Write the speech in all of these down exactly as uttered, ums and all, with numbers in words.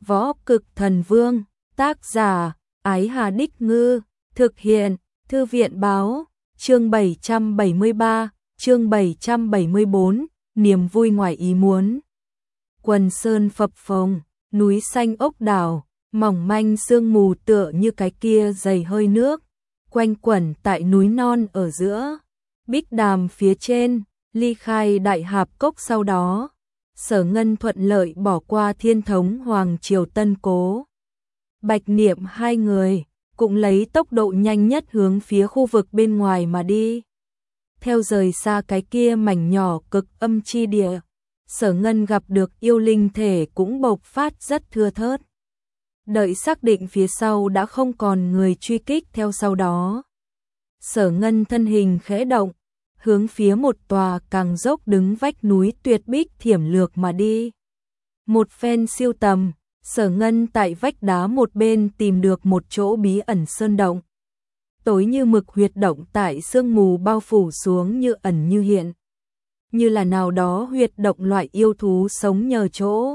Võ Cực Thần Vương, tác giả, Ái Hà Đích Ngư, thực hiện, Thư viện Báo, chương bảy trăm bảy mươi ba, chương bảy trăm bảy mươi bốn, niềm vui ngoài ý muốn. Quần sơn phập phồng, núi xanh ốc đảo, mỏng manh sương mù tựa như cái kia dày hơi nước, quanh quẩn tại núi non ở giữa, Bích Đàm phía trên, ly khai Đại Hạp Cốc sau đó. Sở Ngân thuận lợi bỏ qua Thiên Thống Hoàng Triều Tân Cố. Bạch Niệm hai người cũng lấy tốc độ nhanh nhất hướng phía khu vực bên ngoài mà đi. Theo rời xa cái kia mảnh nhỏ cực âm chi địa, Sở Ngân gặp được yêu linh thể cũng bộc phát rất thưa thớt. Đợi xác định phía sau đã không còn người truy kích theo sau đó. Sở Ngân thân hình khẽ động, hướng phía một tòa càng dốc đứng vách núi tuyệt bích thiểm lược mà đi. Một phen siêu tầm, Sở Ngân tại vách đá một bên tìm được một chỗ bí ẩn sơn động. Tối như mực huyệt động tại sương mù bao phủ xuống như ẩn như hiện. Như là nào đó huyệt động loại yêu thú sống nhờ chỗ.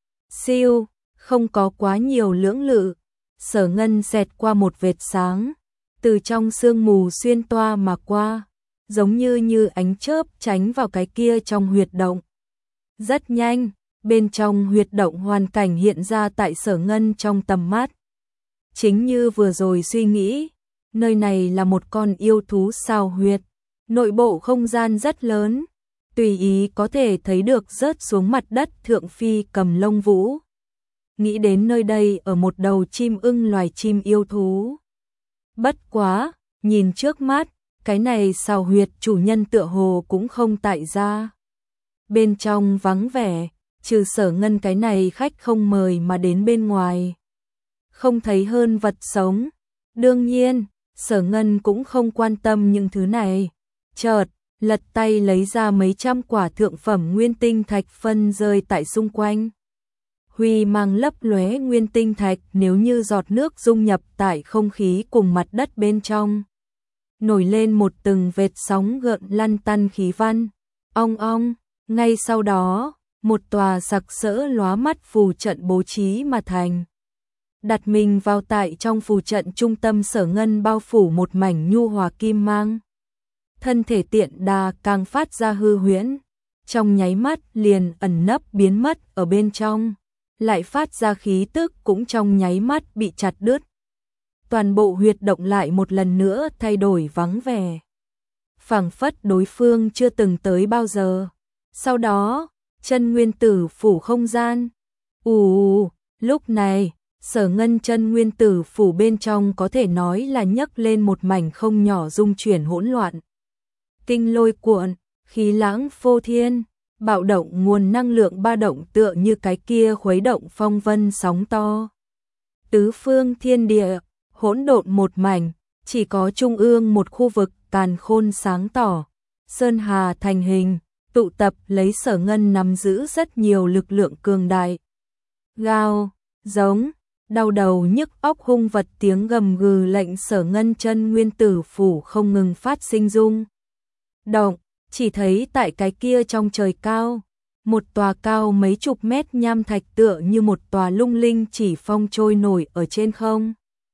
Siêu, không có quá nhiều lưỡng lự. Sở Ngân xẹt qua một vệt sáng, từ trong sương mù xuyên toa mà qua, giống như như ánh chớp tránh vào cái kia trong huyệt động. Rất nhanh, bên trong huyệt động hoàn cảnh hiện ra tại Sở Ngân trong tầm mắt. Chính như vừa rồi suy nghĩ, nơi này là một con yêu thú sao huyệt, nội bộ không gian rất lớn, tùy ý có thể thấy được rớt xuống mặt đất thượng phi cầm lông vũ. Nghĩ đến nơi đây ở một đầu chim ưng loài chim yêu thú. Bất quá, nhìn trước mắt, cái này sao huyệt chủ nhân tựa hồ cũng không tại ra. Bên trong vắng vẻ, trừ Sở Ngân cái này khách không mời mà đến bên ngoài. Không thấy hơn vật sống. Đương nhiên, Sở Ngân cũng không quan tâm những thứ này. Chợt, lật tay lấy ra mấy trăm quả thượng phẩm nguyên tinh thạch phân rơi tại xung quanh. Huy mang lấp lóe nguyên tinh thạch nếu như giọt nước dung nhập tại không khí cùng mặt đất bên trong. Nổi lên một từng vệt sóng gợn lăn tăn khí văn. Ong ong, ngay sau đó, một tòa sặc sỡ lóa mắt phù trận bố trí mà thành. Đặt mình vào tại trong phù trận trung tâm, Sở Ngân bao phủ một mảnh nhu hòa kim mang. Thân thể tiện đà càng phát ra hư huyễn, trong nháy mắt liền ẩn nấp biến mất ở bên trong, lại phát ra khí tức cũng trong nháy mắt bị chặt đứt. Toàn bộ huyệt động lại một lần nữa thay đổi vắng vẻ. Phảng phất đối phương chưa từng tới bao giờ. Sau đó, chân nguyên tử phủ không gian. Ù, lúc này, Sở Ngân chân nguyên tử phủ bên trong có thể nói là nhấc lên một mảnh không nhỏ rung chuyển hỗn loạn. Kinh lôi cuộn, khí lãng phô thiên, bạo động nguồn năng lượng ba động tựa như cái kia khuấy động phong vân sóng to. Tứ phương thiên địa, hỗn độn một mảnh, chỉ có trung ương một khu vực càn khôn sáng tỏ. Sơn hà thành hình, tụ tập lấy Sở Ngân nắm giữ rất nhiều lực lượng cường đại. Gào, giống, đau đầu nhức óc hung vật tiếng gầm gừ lệnh Sở Ngân chân nguyên tử phủ không ngừng phát sinh rung động. Chỉ thấy tại cái kia trong trời cao, một tòa cao mấy chục mét nham thạch tựa như một tòa lung linh chỉ phong trôi nổi ở trên không.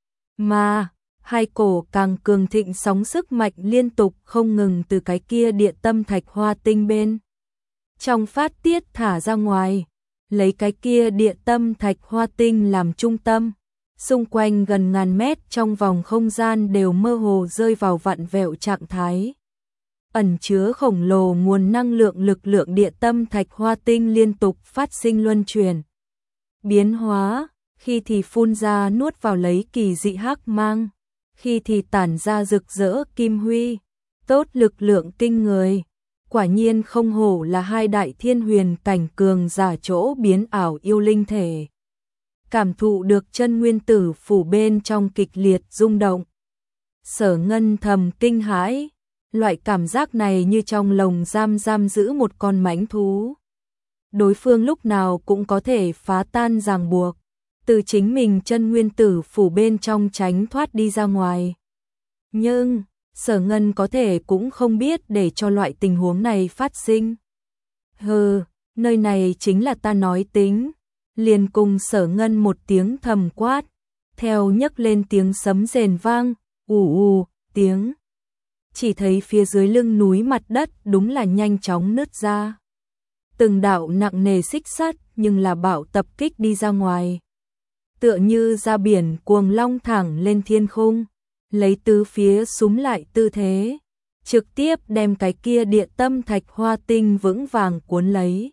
Mà, hai cổ càng cường thịnh sóng sức mạnh liên tục không ngừng từ cái kia địa tâm thạch hoa tinh bên trong phát tiết thả ra ngoài, lấy cái kia địa tâm thạch hoa tinh làm trung tâm. Xung quanh gần ngàn mét trong vòng không gian đều mơ hồ rơi vào vặn vẹo trạng thái. Ẩn chứa khổng lồ nguồn năng lượng lực lượng địa tâm thạch hoa tinh liên tục phát sinh luân chuyển. Biến hóa, khi thì phun ra nuốt vào lấy kỳ dị hắc mang, khi thì tản ra rực rỡ kim huy, tốt lực lượng kinh người. Quả nhiên không hổ là hai đại thiên huyền cảnh cường giả chỗ biến ảo yêu linh thể. Cảm thụ được chân nguyên tử phủ bên trong kịch liệt rung động. Sở Ngân thầm kinh hãi, loại cảm giác này như trong lồng giam giam giữ một con mãnh thú. Đối phương lúc nào cũng có thể phá tan ràng buộc, từ chính mình chân nguyên tử phủ bên trong tránh thoát đi ra ngoài. Nhưng, Sở Ngân có thể cũng không biết để cho loại tình huống này phát sinh. Hừ, nơi này chính là ta nói tính. liền cùng Sở Ngân một tiếng thầm quát, theo nhấc lên tiếng sấm rền vang, ù ù, tiếng. Chỉ thấy phía dưới lưng núi mặt đất đúng là nhanh chóng nứt ra. Từng đạo nặng nề xích sắt nhưng là bạo tập kích đi ra ngoài. Tựa như ra biển cuồng long thẳng lên thiên khung, lấy tứ phía súm lại tư thế, trực tiếp đem cái kia địa tâm thạch hoa tinh vững vàng cuốn lấy.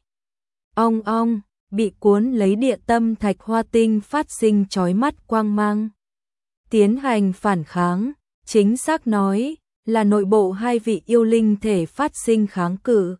Ong ong, bị cuốn lấy địa tâm thạch hoa tinh phát sinh chói mắt quang mang. Tiến hành phản kháng, chính xác nói là nội bộ hai vị yêu linh thể phát sinh kháng cự.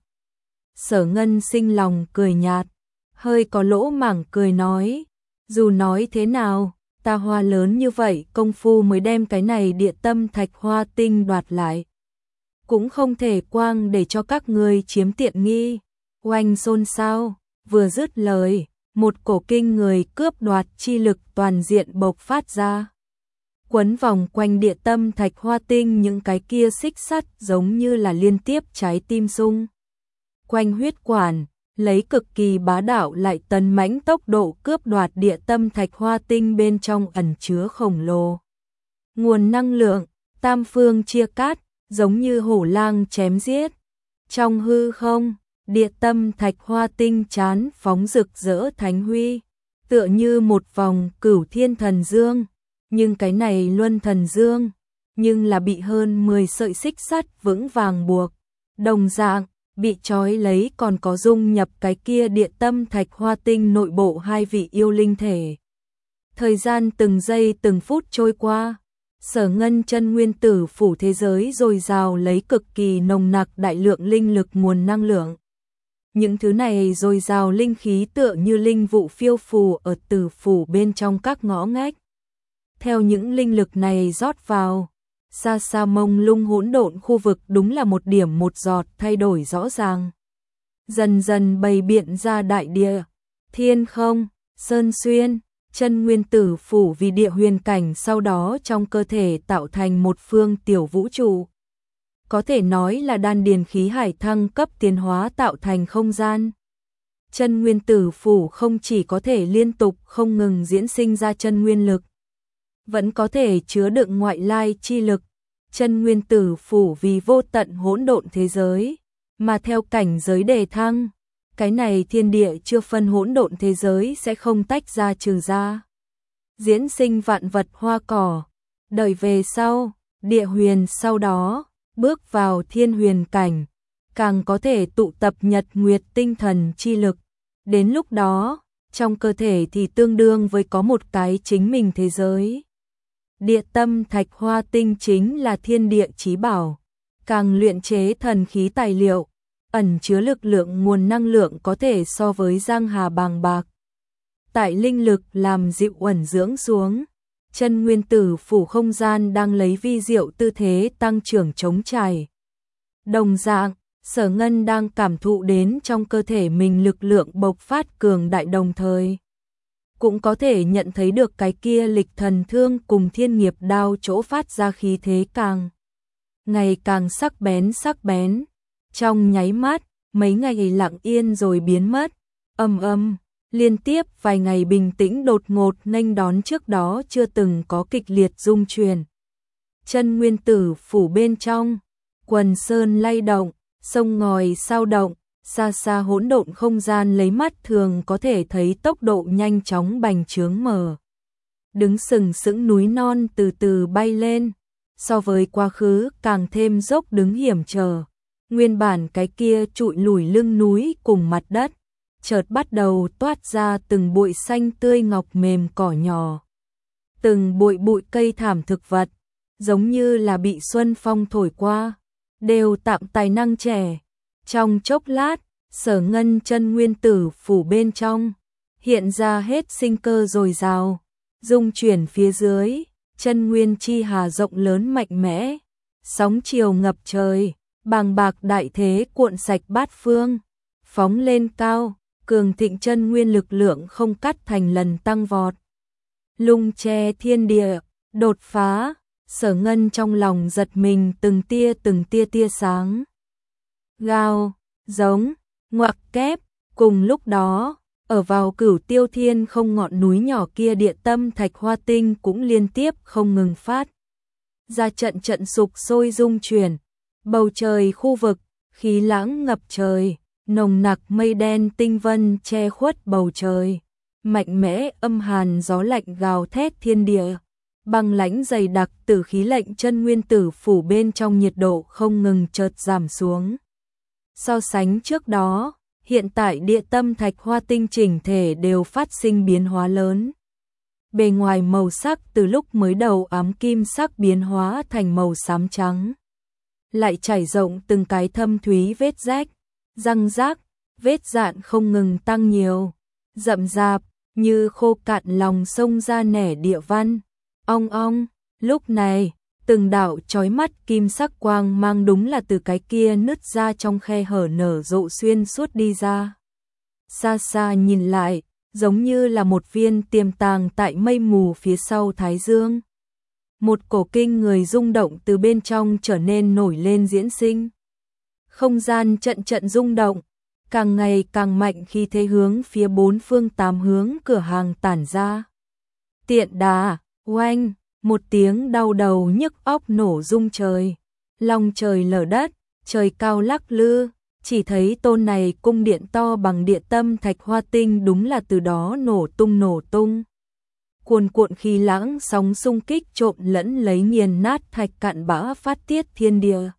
Sở Ngân sinh lòng cười nhạt, hơi có lỗ mảng cười nói, dù nói thế nào, ta hoa lớn như vậy công phu mới đem cái này địa tâm thạch hoa tinh đoạt lại. Cũng không thể quang để cho các ngươi chiếm tiện nghi. Oanh xôn xao, vừa dứt lời, một cổ kinh người cướp đoạt chi lực toàn diện bộc phát ra. Quấn vòng quanh địa tâm thạch hoa tinh những cái kia xích sắt giống như là liên tiếp trái tim sung. Quanh huyết quản, lấy cực kỳ bá đạo lại tấn mãnh tốc độ cướp đoạt địa tâm thạch hoa tinh bên trong ẩn chứa khổng lồ. Nguồn năng lượng, tam phương chia cắt, giống như hổ lang chém giết. Trong hư không, địa tâm thạch hoa tinh chán phóng rực rỡ thánh huy, tựa như một vòng cửu thiên thần dương. Nhưng cái này luân thần dương, nhưng là bị hơn mười sợi xích sắt vững vàng buộc. Đồng dạng, bị trói lấy còn có dung nhập cái kia địa tâm thạch hoa tinh nội bộ hai vị yêu linh thể. Thời gian từng giây từng phút trôi qua, Sở Ngân chân nguyên tử phủ thế giới dồi dào lấy cực kỳ nồng nặc đại lượng linh lực nguồn năng lượng. Những thứ này dồi dào linh khí tựa như linh vụ phiêu phù ở tử phủ bên trong các ngõ ngách. Theo những linh lực này rót vào, xa xa mông lung hỗn độn khu vực đúng là một điểm một giọt thay đổi rõ ràng. Dần dần bày biện ra đại địa, thiên không, sơn xuyên, chân nguyên tử phủ vì địa huyền cảnh sau đó trong cơ thể tạo thành một phương tiểu vũ trụ. Có thể nói là đan điền khí hải thăng cấp tiến hóa tạo thành không gian. Chân nguyên tử phủ không chỉ có thể liên tục không ngừng diễn sinh ra chân nguyên lực, vẫn có thể chứa đựng ngoại lai chi lực. Chân nguyên tử phủ vì vô tận hỗn độn thế giới, mà theo cảnh giới đề thăng, cái này thiên địa chưa phân hỗn độn thế giới sẽ không tách ra trừ ra. Diễn sinh vạn vật hoa cỏ, đợi về sau, địa huyền sau đó, bước vào thiên huyền cảnh, càng có thể tụ tập nhật nguyệt tinh thần chi lực. Đến lúc đó, trong cơ thể thì tương đương với có một cái chính mình thế giới. Địa tâm thạch hoa tinh chính là thiên địa chí bảo, càng luyện chế thần khí tài liệu, ẩn chứa lực lượng nguồn năng lượng có thể so với giang hà bàng bạc. Tại linh lực làm dịu ẩn dưỡng xuống, chân nguyên tử phủ không gian đang lấy vi diệu tư thế tăng trưởng chống trải. Đồng dạng, Sở Ngân đang cảm thụ đến trong cơ thể mình lực lượng bộc phát cường đại đồng thời. Cũng có thể nhận thấy được cái kia lịch thần thương cùng thiên nghiệp đao chỗ phát ra khí thế càng ngày càng sắc bén sắc bén. Trong nháy mắt, mấy ngày lặng yên rồi biến mất, âm âm, liên tiếp vài ngày bình tĩnh đột ngột nghênh đón trước đó chưa từng có kịch liệt rung chuyển. Chân nguyên tử phủ bên trong, quần sơn lay động, sông ngòi sao động, xa xa hỗn độn không gian lấy mắt thường có thể thấy tốc độ nhanh chóng bành trướng mở. Đứng sừng sững núi non từ từ bay lên, so với quá khứ càng thêm dốc đứng hiểm trở. Nguyên bản cái kia trụi lùi lưng núi cùng mặt đất, chợt bắt đầu toát ra từng bụi xanh tươi ngọc mềm cỏ nhỏ. Từng bụi bụi cây thảm thực vật, giống như là bị xuân phong thổi qua, đều tạm tài năng trẻ. Trong chốc lát, Sở Ngân chân nguyên tử phủ bên trong, hiện ra hết sinh cơ dồi dào, dung chuyển phía dưới, chân nguyên chi hà rộng lớn mạnh mẽ, sóng chiều ngập trời, bàng bạc đại thế cuộn sạch bát phương, phóng lên cao, cường thịnh chân nguyên lực lượng không cắt thành lần tăng vọt. Lung che thiên địa, đột phá, Sở Ngân trong lòng giật mình từng tia từng tia tia sáng. Gào, giống, ngoặc kép, cùng lúc đó, ở vào Cửu Tiêu Thiên không ngọn núi nhỏ kia địa tâm thạch hoa tinh cũng liên tiếp không ngừng phát ra trận trận sục sôi rung chuyển, bầu trời khu vực, khí lãng ngập trời, nồng nặc mây đen tinh vân che khuất bầu trời, mạnh mẽ âm hàn gió lạnh gào thét thiên địa, băng lãnh dày đặc tử khí lệnh chân nguyên tử phủ bên trong nhiệt độ không ngừng chợt giảm xuống. So sánh trước đó, hiện tại địa tâm thạch hoa tinh chỉnh thể đều phát sinh biến hóa lớn. Bề ngoài màu sắc từ lúc mới đầu ám kim sắc biến hóa thành màu xám trắng. Lại trải rộng từng cái thâm thúy vết rách, răng rác, vết dạn không ngừng tăng nhiều, rậm rạp, như khô cạn lòng sông ra nẻ địa văn. Ong ong, lúc này, từng đạo chói mắt kim sắc quang mang đúng là từ cái kia nứt ra trong khe hở nở rộ xuyên suốt đi ra. Xa xa nhìn lại, giống như là một viên tiềm tàng tại mây mù phía sau Thái Dương. Một cổ kinh người rung động từ bên trong trở nên nổi lên diễn sinh. Không gian trận trận rung động, càng ngày càng mạnh khi thế hướng phía bốn phương tám hướng cửa hàng tản ra. Tiện đà, oanh, một tiếng đau đầu nhức óc nổ rung trời. Long trời lở đất, trời cao lắc lư, chỉ thấy tôn này cung điện to bằng địa tâm thạch hoa tinh đúng là từ đó nổ tung nổ tung. Cuồn cuộn khí lãng sóng xung kích trộn lẫn lấy nghiền nát thạch cạn bã phát tiết thiên địa.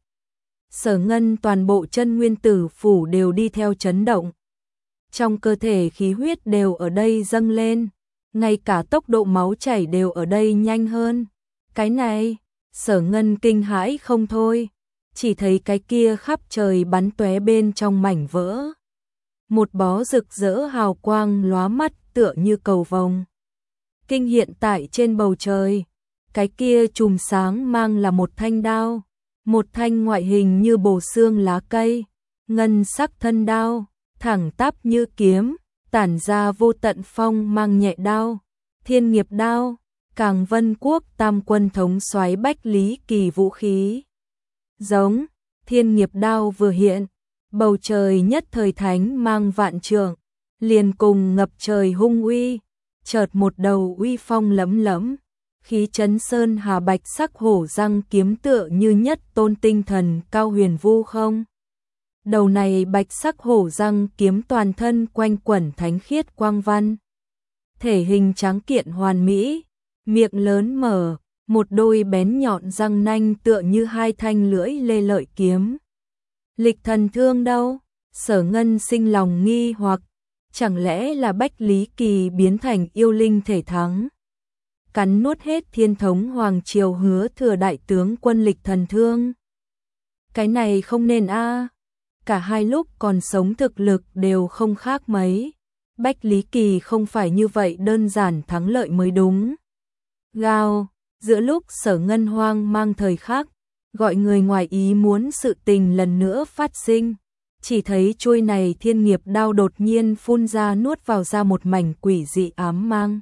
Sở Ngân toàn bộ chân nguyên tử phủ đều đi theo chấn động. Trong cơ thể khí huyết đều ở đây dâng lên, ngay cả tốc độ máu chảy đều ở đây nhanh hơn. Cái này, Sở Ngân kinh hãi không thôi, chỉ thấy cái kia khắp trời bắn tóe bên trong mảnh vỡ. Một bó rực rỡ hào quang lóa mắt tựa như cầu vồng. Kinh hiện tại trên bầu trời, cái kia chùm sáng mang là một thanh đao, một thanh ngoại hình như bồ xương lá cây, ngân sắc thân đao, thẳng tắp như kiếm, tản ra vô tận phong mang nhẹ đao, thiên nghiệp đao, Càng Vân Quốc tam quân thống soái Bách Lý Kỳ vũ khí. Giống, thiên nghiệp đao vừa hiện, bầu trời nhất thời thánh mang vạn trượng, liền cùng ngập trời hung uy, chợt một đầu uy phong lẫm lẫm, khí chấn sơn hà bạch sắc hổ răng kiếm tựa như nhất tôn tinh thần cao huyền vu không. Đầu này bạch sắc hổ răng kiếm toàn thân quanh quẩn thánh khiết quang văn. Thể hình tráng kiện hoàn mỹ, miệng lớn mở, một đôi bén nhọn răng nanh tựa như hai thanh lưỡi lê lợi kiếm. Lịch thần thương đâu? Sở Ngân sinh lòng nghi hoặc, chẳng lẽ là Bách Lý Kỳ biến thành yêu linh thể thắng? Cắn nuốt hết Thiên thống hoàng triều hứa thừa đại tướng quân Lịch thần thương. Cái này không nên a. Cả hai lúc còn sống thực lực đều không khác mấy. Bách Lý Kỳ không phải như vậy đơn giản thắng lợi mới đúng. Gào, giữa lúc Sở Ngân hoang mang thời khắc, gọi người ngoài ý muốn sự tình lần nữa phát sinh. Chỉ thấy chuôi này thiên nghiệp đao đột nhiên phun ra nuốt vào ra một mảnh quỷ dị ám mang.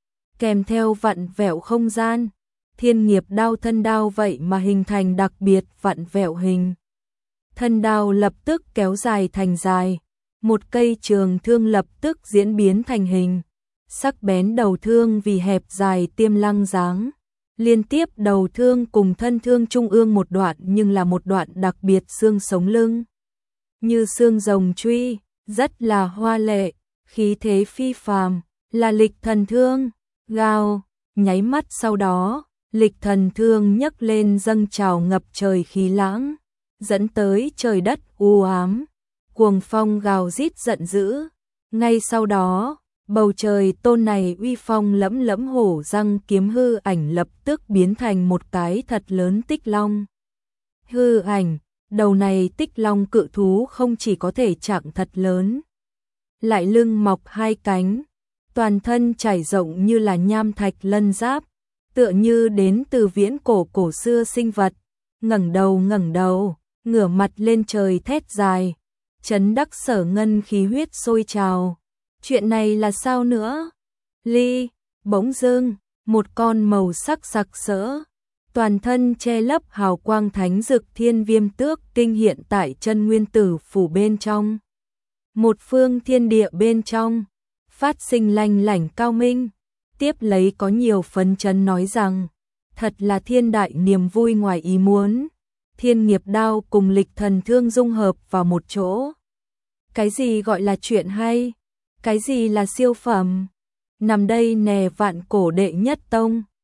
Kèm theo vặn vẹo không gian, thiên nghiệp đao thân đao vậy mà hình thành đặc biệt vặn vẹo hình. Thân đao lập tức kéo dài thành dài, một cây trường thương lập tức diễn biến thành hình. Sắc bén đầu thương vì hẹp dài tiêm lăng dáng. Liên tiếp đầu thương cùng thân thương trung ương một đoạn nhưng là một đoạn đặc biệt xương sống lưng. Như xương rồng truy, rất là hoa lệ, khí thế phi phàm, là Lịch thần thương. Gào, nháy mắt sau đó, Lịch thần thương nhấc lên dâng trào ngập trời khí lãng, dẫn tới trời đất u ám, cuồng phong gào rít giận dữ. Ngay sau đó, bầu trời tôn này uy phong lẫm lẫm hổ răng kiếm hư ảnh lập tức biến thành một cái thật lớn tích long. Hư ảnh, đầu này tích long cự thú không chỉ có thể trạng thật lớn, lại lưng mọc hai cánh, toàn thân trải rộng như là nham thạch lân giáp, tựa như đến từ viễn cổ cổ xưa sinh vật, ngẩng đầu ngẩng đầu, ngửa mặt lên trời thét dài, chấn đắc Sở Ngân khí huyết sôi trào. Chuyện này là sao nữa? Ly, bỗng dưng, một con màu sắc sặc sỡ, toàn thân che lấp hào quang thánh dực thiên viêm tước kinh hiện tại chân nguyên tử phủ bên trong. Một phương thiên địa bên trong, phát sinh lanh lảnh cao minh, tiếp lấy có nhiều phấn chấn nói rằng, thật là thiên đại niềm vui ngoài ý muốn, thiên nghiệp đao cùng lịch thần thương dung hợp vào một chỗ. Cái gì gọi là chuyện hay? Cái gì là siêu phẩm? Nằm đây nè vạn cổ đệ nhất tông.